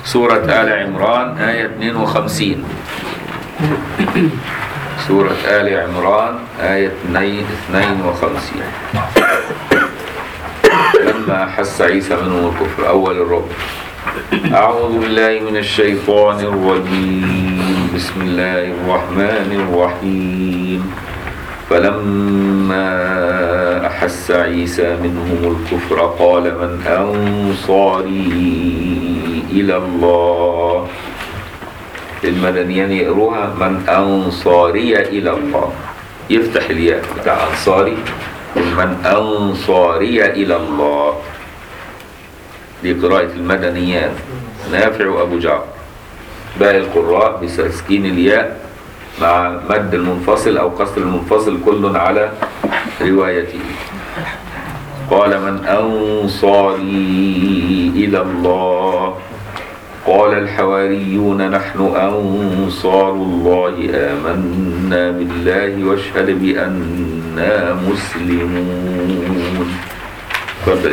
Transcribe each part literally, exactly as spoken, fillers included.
سورة آل عمران آية اثنين وخمسين. سورة آل عمران آية اثنين وخمسين. لما أحس عيسى منهم الكفر، أول الرب. أعوذ بالله من الشيطان الرجيم، بسم الله الرحمن الرحيم. فلما أحس عيسى منهم الكفر قال من أنصاري إلى الله. المدنيين يقروها من أنصاري إلى الله، يفتح الياء بتاع أنصاري، من أنصاري إلى الله. دي قراءة المدنيات، نافع وأبو جعفر. باقي القراء بتسكين الياء مع مد المنفصل أو قصر المنفصل، كل على روايته. قال من أنصاري إلى الله قال الحواريون نحن أنصار الله آمنا بالله واشهد بأننا مسلمون. تفضل.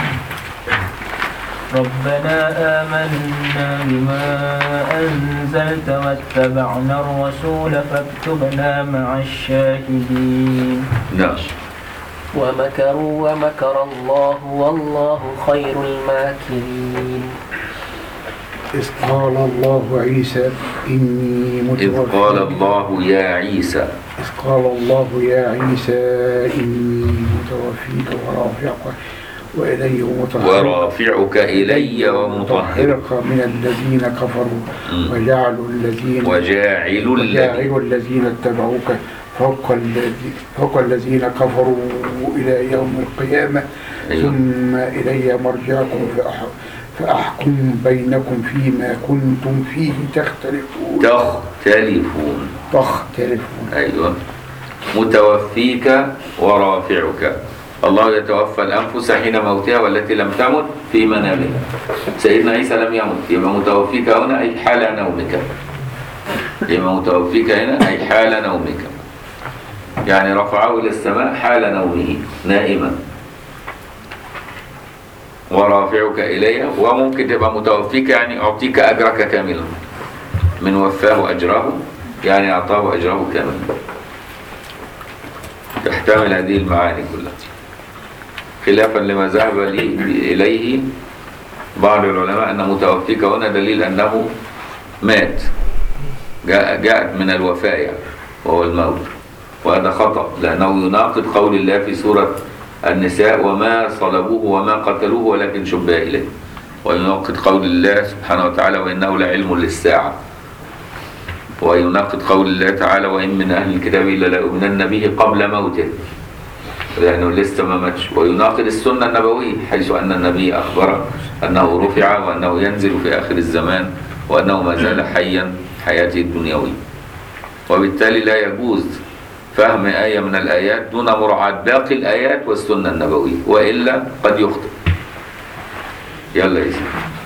ربنا آمنا بما أنزلت واتبعنا الرسول فاكتبنا مع الشاهدين. نعم. ومكروا ومكر الله والله خير الماكرين. إذ قال الله عيسى إني متوفيك. إذ قال الله يا عيسى إذ قال الله يا عيسى إني متوفيك ورافعك وإلي ورافعك إلي ومطهرك من الذين كفروا وجعلوا الذين وجاعل وجاعل الذين اتبعوك فوق الذين فوق الذين كفروا إلى يوم القيامة. أيوة. ثم إلي مرجعكم فأحكم بينكم فيما كنتم فيه تختلفون. تختلفون تختلفون أيوة. متوفيك ورافعك. الله يتوفى الأنفس حين موتها والتي لم تمت في منامها. سيدنا عيسى لم يمت، يبقى متوفيك هنا أي حال نومك. يبقى متوفيك هنا أي حال نومك، يعني رفعه إلى السماء حال نومه نائما. ورافعك إليه، وممكن تبقى متوفيك يعني أعطيك أجرك كاملا. من وفاه أجره يعني أعطاه أجره كاملا. تحتمل هذه المعاني كلها، خلافا لما ذهب إليه بعض العلماء أن متوفيك هنا دليل أنه مات، جاء جاءت من الوفاة يعني وهو الموت، وهذا خطأ لأنه يناقض قول الله في سورة النساء وما صلبوه وما قتلوه ولكن شبه إليه، ويناقض قول الله سبحانه وتعالى وإنه لعلم للساعة، ويناقض قول الله تعالى وإن من أهل الكتاب إلا ليؤمنن به قبل موته لأنه لسه ما ماتش، ويناقض السنة النبوية حيث أن النبي أخبر أنه رفع وأنه ينزل في آخر الزمان وأنه ما زال حيا حياته الدنيوية. وبالتالي لا يجوز فهم آية من الآيات دون مراعاة باقي الآيات والسنة النبوية، وإلا قد يخطئ. يلا يا سيدي.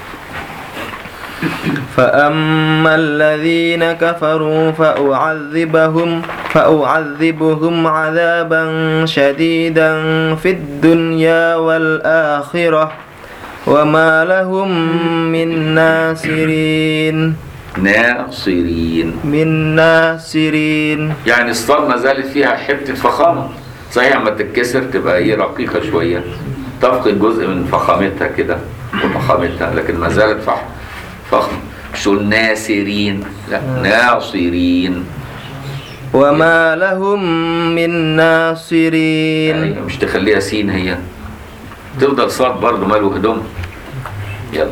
فأما الذين كفروا فأعذبهم فأعذبهم عذابا شديدا في الدنيا والآخرة وما لهم من ناصرين. ناصرين من ناصرين يعني الصاد ما زالت فيها حتة فخامة، صحيح اما تتكسر تبقى هي رقيقة شوية، تفقد جزء من فخامتها كده وفخامتها، لكن ما زالت فخم فخم. شو الناصرين؟ لا ناصرين. وما لهم من ناصرين يعني مش تخليها سين، هي تفضل صاد برضه ماله هدوم. يلا.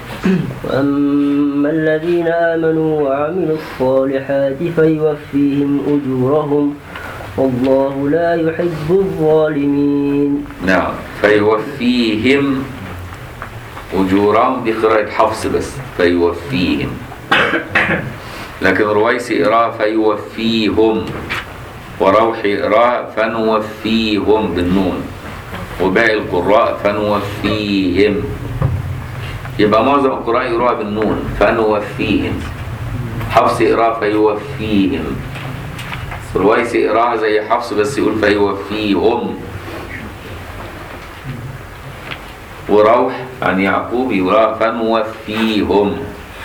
وأما الذين آمنوا وعملوا الصالحات فيوفيهم أجورهم والله لا يحب الظالمين. نعم. فيوفيهم أجورهم، دي قراءة حفص بس فيوفيهم، لكن رويسي قراءة فيوفيهم، وروحي قراءة فنوفيهم بالنون، وباقي القراء فنوفيهم. يبقى معظم القراء يقراها بالنون فنوفيهم، حفص يقراها فيوفيهم، رويسي يقراها زي حفص بس يقول فيوفيهم. وروح عن يعقوب يقراها فنوفيهم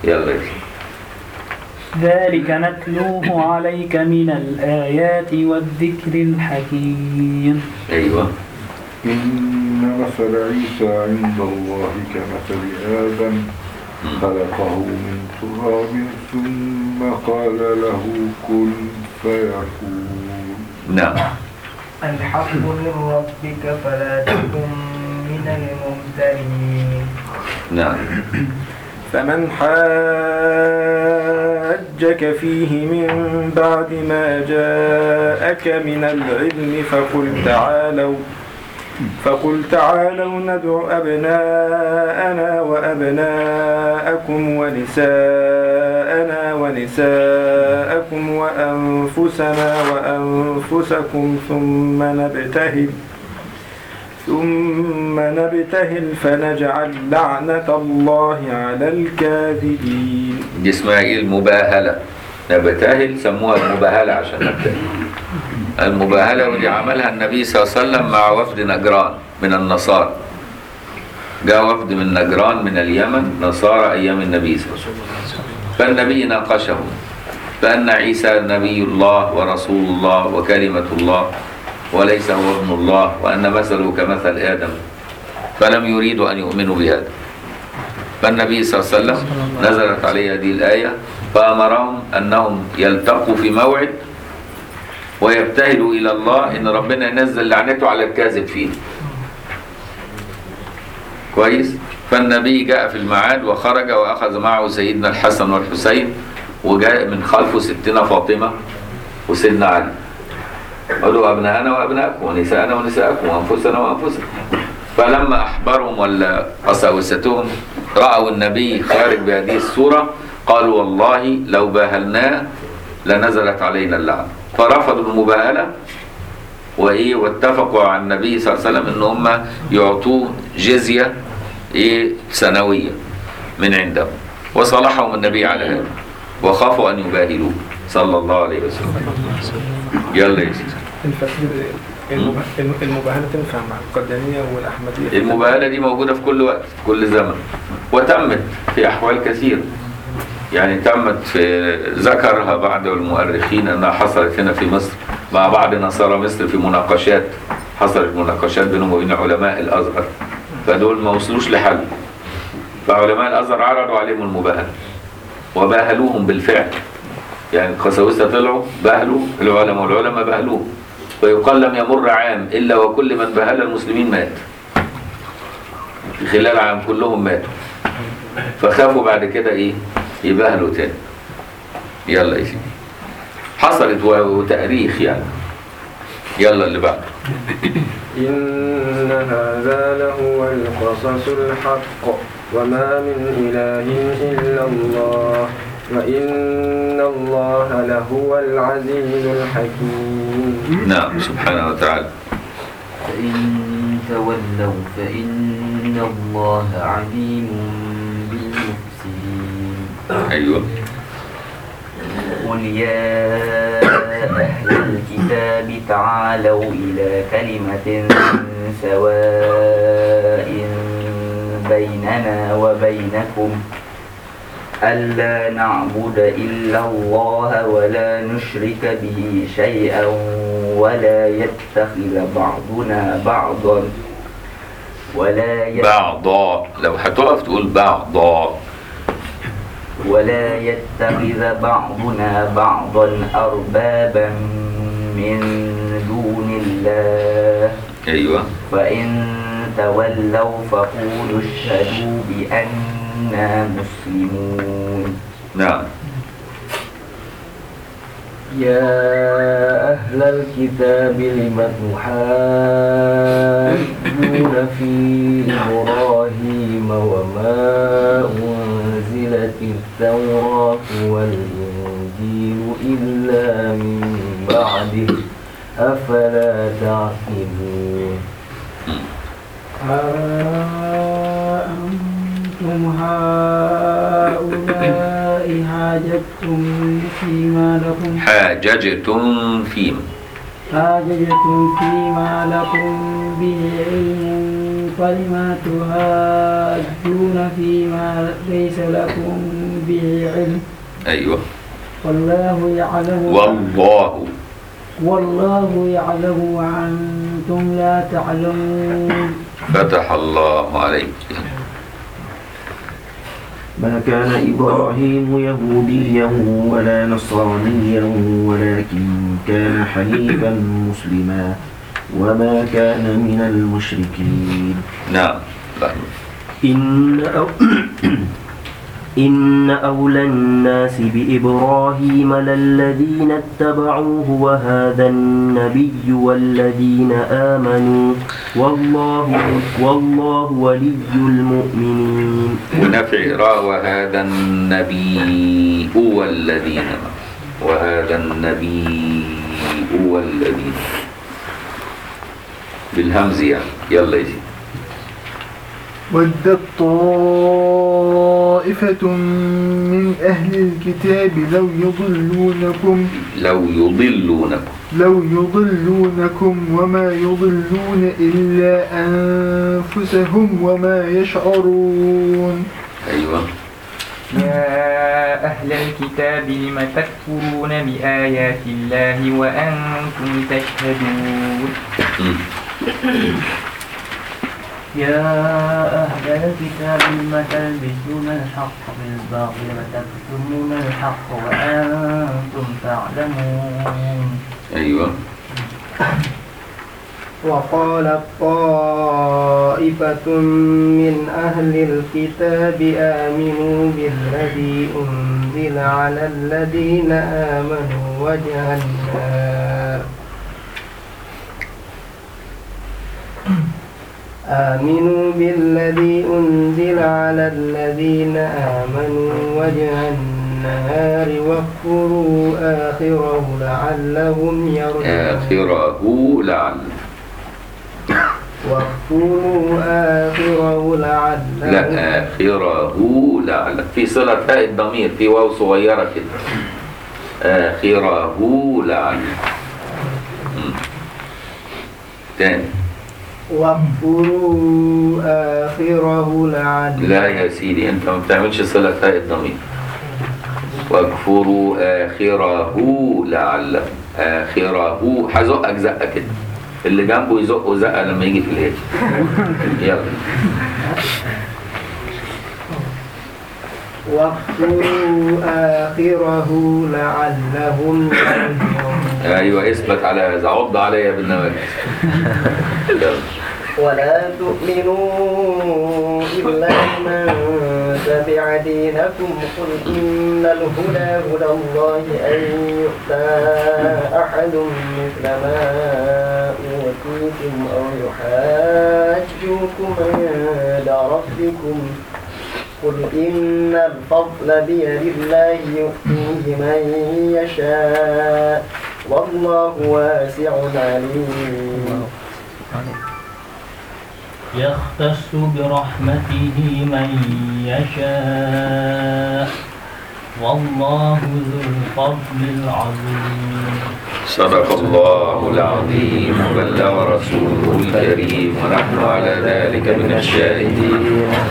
يلا يا سيدي. ذلك نتلوه عليك من الآيات والذكر الحكيم. أيوة. إن مثل عيسى عند الله كمثل آدم خلقه من تراب ثم قال له كن فيكون. نعم. الحق من ربك فلا تكن من الممترين. نعم. فمن حاجك فيه من بعد ما جاءك من العلم فقل تعالوا فقل تعالوا ندع أبناءنا وأبناءكم ونساءنا ونساءكم وأنفسنا وأنفسكم ثم نبتهل ثم نبتهل فنجعل لعنة الله على الكاذبين. دي اسمها ايه؟ المباهلة. نبتهل سموها المباهلة عشان نبتهل. المباهلة ودي عملها النبي صلى الله عليه وسلم مع وفد نجران من النصارى. جاء وفد من نجران من اليمن نصارى أيام النبي صلى الله عليه وسلم، فالنبي ناقشهم بأن عيسى نبي الله ورسول الله وكلمة الله وليس هو ابن الله وأن مثله كمثل آدم، فلم يريدوا أن يؤمنوا بهذا. فالنبي صلى الله عليه وسلم نزلت عليه هذه الآية فأمرهم أنهم يلتقوا في موعد ويبتهلوا إلى الله إن ربنا ينزل لعنته على الكاذب فيه. كويس؟ فالنبي جاء في الميعاد وخرج وأخذ معه سيدنا الحسن والحسين، وجاء من خلفه ستنا فاطمة وسيدنا علي. قالوا أبناءنا وأبناءكم ونساءنا ونساءكم وأنفسنا وأنفسكم. فلما أحبرهم ولا قساوستهم رأوا النبي خارج بهذه الصورة قالوا والله لو باهلناه لنزلت علينا اللعنة، فرفضوا المباهلة وإيه واتفقوا على النبي صلى الله عليه وسلم إن هم يعطوه جزية إيه سنوية من عندهم، وصالحهم النبي على هذا وخافوا أن يباهلوه صلى الله عليه وسلم. يلا يا سيدي. المباهلة تنفع مع القدانية والأحمدية؟ المباهلة دي موجودة في كل وقت في كل زمن، وتمت في أحوال كثيرة. يعني تمت في ذكرها بعض المؤرخين أنها حصلت هنا في مصر مع بعض نصارى مصر في مناقشات، حصلت مناقشات بينهم وبين علماء الأزهر، فدول ما وصلوش لحل، فعلماء الأزهر عرضوا عليهم المباهلة وباهلوهم بالفعل. يعني القساوسة طلعوا باهلوا العلماء والعلماء باهلوه، ويقال لم يمر عام إلا وكل من باهل المسلمين مات، في خلال عام كلهم ماتوا، فخافوا بعد كده إيه يباهلوا تاني. يلا يا سيدي. حصلت وتاريخ يعني. يلا اللي بعده. إن هذا لهو القصص الحق وما من إله إلا الله وإن الله لهو العزيز الحكيم. نعم سبحانه وتعالى. فإن تولوا فإن الله عليم بالمفسدين. أيوة. قل يا أهل الكتاب تعالوا إلى كلمة سواء بيننا وبينكم ألا نعبد إلا الله ولا نشرك به شيئا ولا يتخذ بعضنا بعضا ولا يتخذ بعضا، لو هتقف تقول بعضا، ولا يتخذ بعضنا بعضا أربابا من دون الله. أيوة. فإن تولوا فقولوا اشهدوا بأننا مسلمون. نعم. يا أهل الكتاب لم تحاجون في إبراهيم وما أنزلت التوراة والإنجيل إلا من بعده أفلا تعقلون. أنتم هؤلاء حاججتم فيما لكم حاججتم فيما حاججتم فيما لكم به علم فلم تحاجون فيما ليس لكم به علم أيوة. والله يعلم والله والله يعلم وأنتم لا تعلمون. فتح الله عليك. ما كان إبراهيم يهوديا ولا نصرانيا ولكن كان حنيفا مسلما وما كان من المشركين. نعم. إن أو إن أولى الناس بإبراهيم للذين اتبعوه وهذا النبي والذين آمنوا والله والله ولي المؤمنين. ونفع راء وهذا النبي والذين وهذا النبي والذين بالهمز يعني. يلا يجي. ودت طائفة من أهل الكتاب لو يضلونكم لو يضلونكم لو يضلونكم وما يضلون إلا أنفسهم وما يشعرون. أيوة. يا أهل الكتاب لم تكفرون بآيات الله وأنتم تشهدون. يا أهل الكتاب لم تلبسون الحق بالباطل وتكتمون الحق وأنتم تعلمون. أيوة. وقالت طائفة من أهل الكتاب آمنوا بالذي أنزل على الذين آمنوا وجه النهار آمنوا بالذي أنزل على الذين آمنوا وجه النهار واكفروا آخره لعلهم يرجعون. آخره لعل واكفروا آخره لعلهم لا آخره لعل في صلة هاء الضمير في واو صغيرة كده. آخره لعل. تاني. واكفروا آخره لعلهم. لا يا سيدي أنت ما بتعملش صلة هاء الضمير. واكفروا آخره لعل. آخره هزقك زقة كده. اللي جنبه يزقه زقة لما يجي في الهيئة. يلا. واكفروا آخره لعلهم يرجعون. أيوة اثبت على هذا. عض عليا بالنواجذ. ولا تؤمنوا إلا من تبع دينكم قل إن الهدى هدى الله أن يؤتى أحد مثل ما أوتيتم أو يحاجوكم عند ربكم قل إن الفضل بيد الله يؤتيه من يشاء والله واسع عليم. يختص برحمته من يشاء والله ذو الفضل العظيم. صدق الله العظيم وبلغ رسوله الكريم ونحن على ذلك من الشاهدين.